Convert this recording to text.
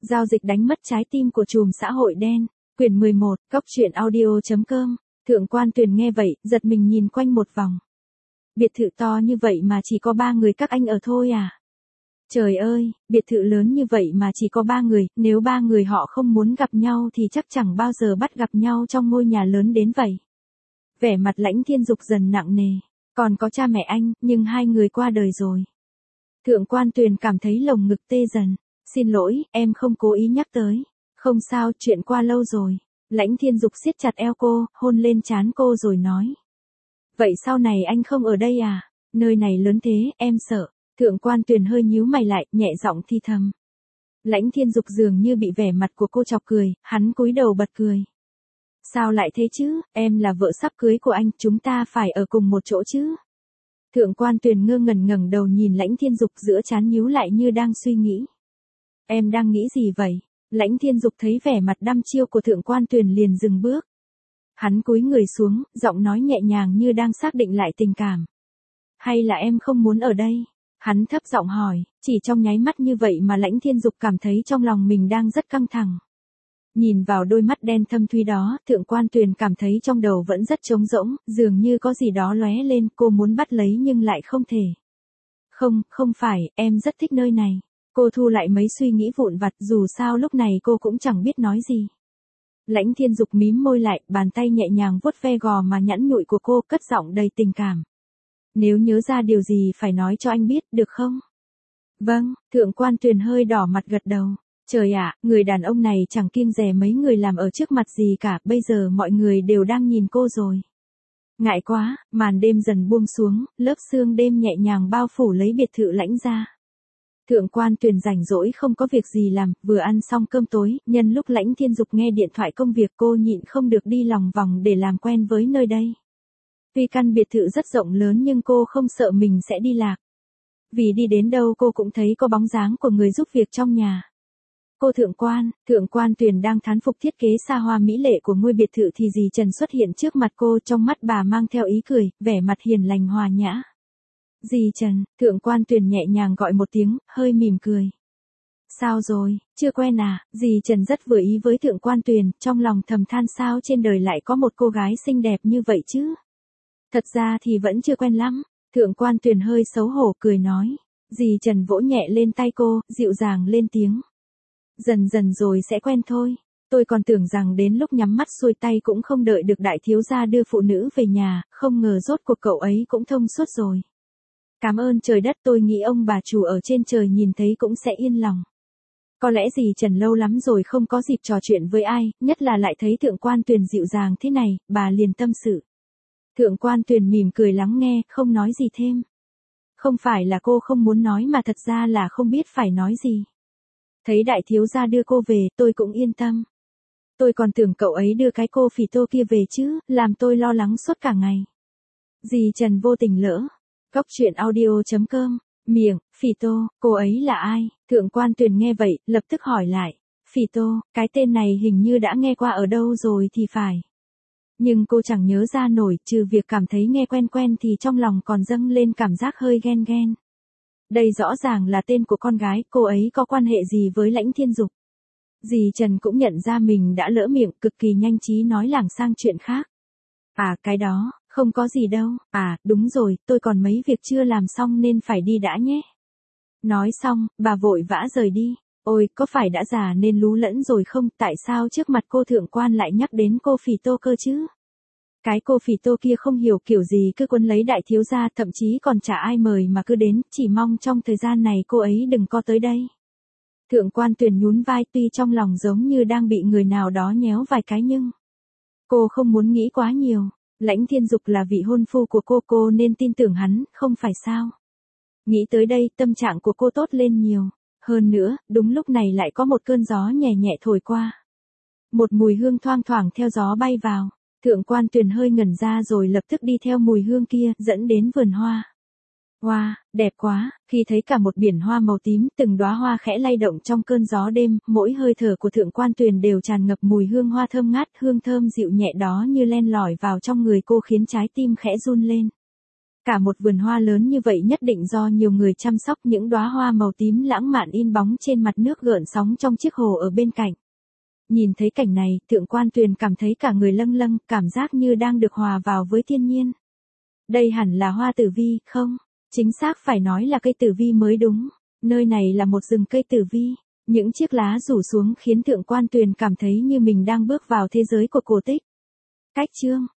Giao dịch đánh mất trái tim của trùm xã hội đen. Quyển 11, Cóc truyện audio.com. Thượng quan Tuyền nghe vậy, giật mình nhìn quanh một vòng. Biệt thự to như vậy mà chỉ có 3 người các anh ở thôi à? Trời ơi, biệt thự lớn như vậy mà chỉ có 3 người, nếu 3 người họ không muốn gặp nhau thì chắc chẳng bao giờ bắt gặp nhau trong ngôi nhà lớn đến vậy. Vẻ mặt Lãnh Thiên Dục dần nặng nề. Còn có cha mẹ anh, nhưng 2 người qua đời rồi. Thượng quan Tuyền cảm thấy lồng ngực tê dần. Xin lỗi, em không cố ý nhắc tới. Không sao, chuyện qua lâu rồi. Lãnh Thiên Dục siết chặt eo cô, hôn lên trán cô rồi nói. Vậy sau này anh không ở đây à? Nơi này lớn thế, em sợ. Thượng quan Tuyền hơi nhíu mày lại, nhẹ giọng thi thầm. Lãnh Thiên Dục dường như bị vẻ mặt của cô chọc cười, hắn cúi đầu bật cười. Sao lại thế chứ, em là vợ sắp cưới của anh, chúng ta phải ở cùng một chỗ chứ. Thượng quan Tuyền ngơ ngẩn ngẩng đầu nhìn Lãnh Thiên Dục giữa trán nhíu lại như đang suy nghĩ. Em đang nghĩ gì vậy? Lãnh Thiên Dục thấy vẻ mặt đăm chiêu của Thượng quan Tuyền liền dừng bước. Hắn cúi người xuống, giọng nói nhẹ nhàng như đang xác định lại tình cảm. Hay là em không muốn ở đây? Hắn thấp giọng hỏi, chỉ trong nháy mắt như vậy mà Lãnh Thiên Dục cảm thấy trong lòng mình đang rất căng thẳng. Nhìn vào đôi mắt đen thâm thúy đó, Thượng quan Tuyền cảm thấy trong đầu vẫn rất trống rỗng, dường như có gì đó lóe lên, cô muốn bắt lấy nhưng lại không thể. Không phải, em rất thích nơi này. Cô thu lại mấy suy nghĩ vụn vặt, dù sao lúc này cô cũng chẳng biết nói gì. Lãnh Thiên Dục mím môi lại, bàn tay nhẹ nhàng vuốt ve gò má nhẵn nhụi của cô, cất giọng đầy tình cảm. Nếu nhớ ra điều gì phải nói cho anh biết, được không? Vâng, Thượng quan Tuyền hơi đỏ mặt gật đầu. Trời ạ, người đàn ông này chẳng kiêng dè mấy người làm ở trước mặt gì cả, bây giờ mọi người đều đang nhìn cô rồi. Ngại quá, màn đêm dần buông xuống, lớp sương đêm nhẹ nhàng bao phủ lấy biệt thự Lãnh gia. Thượng quan Tuyền rảnh rỗi không có việc gì làm, vừa ăn xong cơm tối, nhân lúc Lãnh Thiên Dục nghe điện thoại công việc cô nhịn không được đi lòng vòng để làm quen với nơi đây. Tuy căn biệt thự rất rộng lớn nhưng cô không sợ mình sẽ đi lạc. Vì đi đến đâu cô cũng thấy có bóng dáng của người giúp việc trong nhà. Cô Thượng quan Tuyền đang thán phục thiết kế xa hoa mỹ lệ của ngôi biệt thự thì dì Trần xuất hiện trước mặt cô, trong mắt bà mang theo ý cười, vẻ mặt hiền lành hòa nhã. Dì Trần, Thượng quan Tuyền nhẹ nhàng gọi một tiếng, hơi mỉm cười. Sao rồi, chưa quen à? Dì Trần rất vừa ý với Thượng quan Tuyền, trong lòng thầm than sao trên đời lại có một cô gái xinh đẹp như vậy chứ. Thật ra thì vẫn chưa quen lắm. Thượng quan Tuyền hơi xấu hổ cười nói. Dì Trần vỗ nhẹ lên tay cô, dịu dàng lên tiếng. Dần dần rồi sẽ quen thôi. Tôi còn tưởng rằng đến lúc nhắm mắt xuôi tay cũng không đợi được đại thiếu gia đưa phụ nữ về nhà, không ngờ rốt cuộc cậu ấy cũng thông suốt rồi. Cảm ơn trời đất, tôi nghĩ ông bà chủ ở trên trời nhìn thấy cũng sẽ yên lòng. Có lẽ dì Trần lâu lắm rồi không có dịp trò chuyện với ai, nhất là lại thấy Thượng quan Tuyền dịu dàng thế này, bà liền tâm sự. Thượng quan Tuyền mỉm cười lắng nghe, không nói gì thêm. Không phải là cô không muốn nói mà thật ra là không biết phải nói gì. Thấy đại thiếu gia đưa cô về, tôi cũng yên tâm. Tôi còn tưởng cậu ấy đưa cái cô phỉ tô kia về chứ, làm tôi lo lắng suốt cả ngày. Dì Trần vô tình lỡ. Cóc truyện audio.com. Miệng, phỉ tô, cô ấy là ai? Thượng quan Tuyền nghe vậy, lập tức hỏi lại. Phỉ tô, cái tên này hình như đã nghe qua ở đâu rồi thì phải. Nhưng cô chẳng nhớ ra nổi, trừ việc cảm thấy nghe quen quen thì trong lòng còn dâng lên cảm giác hơi ghen ghen. Đây rõ ràng là tên của con gái, cô ấy có quan hệ gì với Lãnh Thiên Dục? Dì Trần cũng nhận ra mình đã lỡ miệng, cực kỳ nhanh trí nói lảng sang chuyện khác. À, cái đó, không có gì đâu. À, đúng rồi, tôi còn mấy việc chưa làm xong nên phải đi đã nhé. Nói xong, bà vội vã rời đi. Ôi, có phải đã già nên lú lẫn rồi không? Tại sao trước mặt cô thượng quan lại nhắc đến cô phỉ tô cơ chứ? Cái cô phỉ tô kia không hiểu kiểu gì cứ quấn lấy đại thiếu gia, thậm chí còn chả ai mời mà cứ đến, chỉ mong trong thời gian này cô ấy đừng có tới đây. Thượng quan Tuyền nhún vai, tuy trong lòng giống như đang bị người nào đó nhéo vài cái nhưng cô không muốn nghĩ quá nhiều. Lãnh Thiên Dục là vị hôn phu của cô nên tin tưởng hắn, không phải sao? Nghĩ tới đây, tâm trạng của cô tốt lên nhiều. Hơn nữa, đúng lúc này lại có một cơn gió nhẹ nhẹ thổi qua. Một mùi hương thoang thoảng theo gió bay vào. Thượng quan Tuyền hơi ngẩn ra rồi lập tức đi theo mùi hương kia, dẫn đến vườn hoa. Wow, đẹp quá, khi thấy cả một biển hoa màu tím, từng đóa hoa khẽ lay động trong cơn gió đêm, mỗi hơi thở của Thượng quan Tuyền đều tràn ngập mùi hương hoa thơm ngát, hương thơm dịu nhẹ đó như len lỏi vào trong người cô khiến trái tim khẽ run lên. Cả một vườn hoa lớn như vậy nhất định do nhiều người chăm sóc, những đóa hoa màu tím lãng mạn in bóng trên mặt nước gợn sóng trong chiếc hồ ở bên cạnh. Nhìn thấy cảnh này, Thượng quan Tuyền cảm thấy cả người lâng lâng, cảm giác như đang được hòa vào với thiên nhiên. Đây hẳn là hoa tử vi, không? Chính xác phải nói là cây tử vi mới đúng. Nơi này là một rừng cây tử vi. Những chiếc lá rủ xuống khiến Thượng quan Tuyền cảm thấy như mình đang bước vào thế giới của cổ tích. Cách chương